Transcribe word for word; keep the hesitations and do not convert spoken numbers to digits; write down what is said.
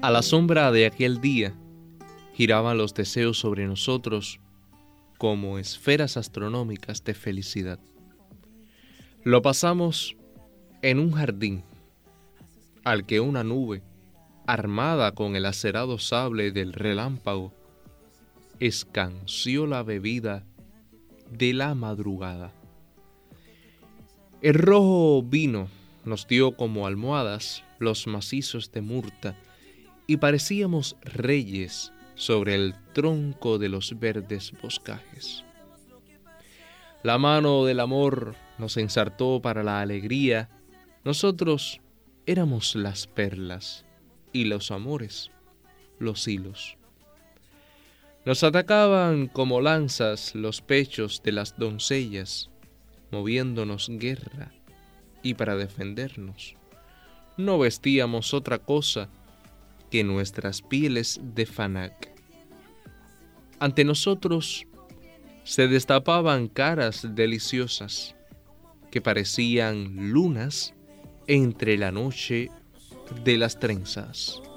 A la sombra de aquel día giraban los deseos sobre nosotros como esferas astronómicas de felicidad. Lo pasamos en un jardín al que una nube, armada con el acerado sable del relámpago, escanció la bebida de la madrugada. El rojo vino nos dio como almohadas los macizos de murta y parecíamos reyes sobre el tronco de los verdes boscajes. La mano del amor nos ensartó para la alegría. Nosotros éramos las perlas y los amores los hilos. Nos atacaban como lanzas los pechos de las doncellas, moviéndonos guerra, y para defendernos no vestíamos otra cosa que nuestras pieles de fanac. Ante nosotros se destapaban caras deliciosas que parecían lunas entre la noche de las trenzas.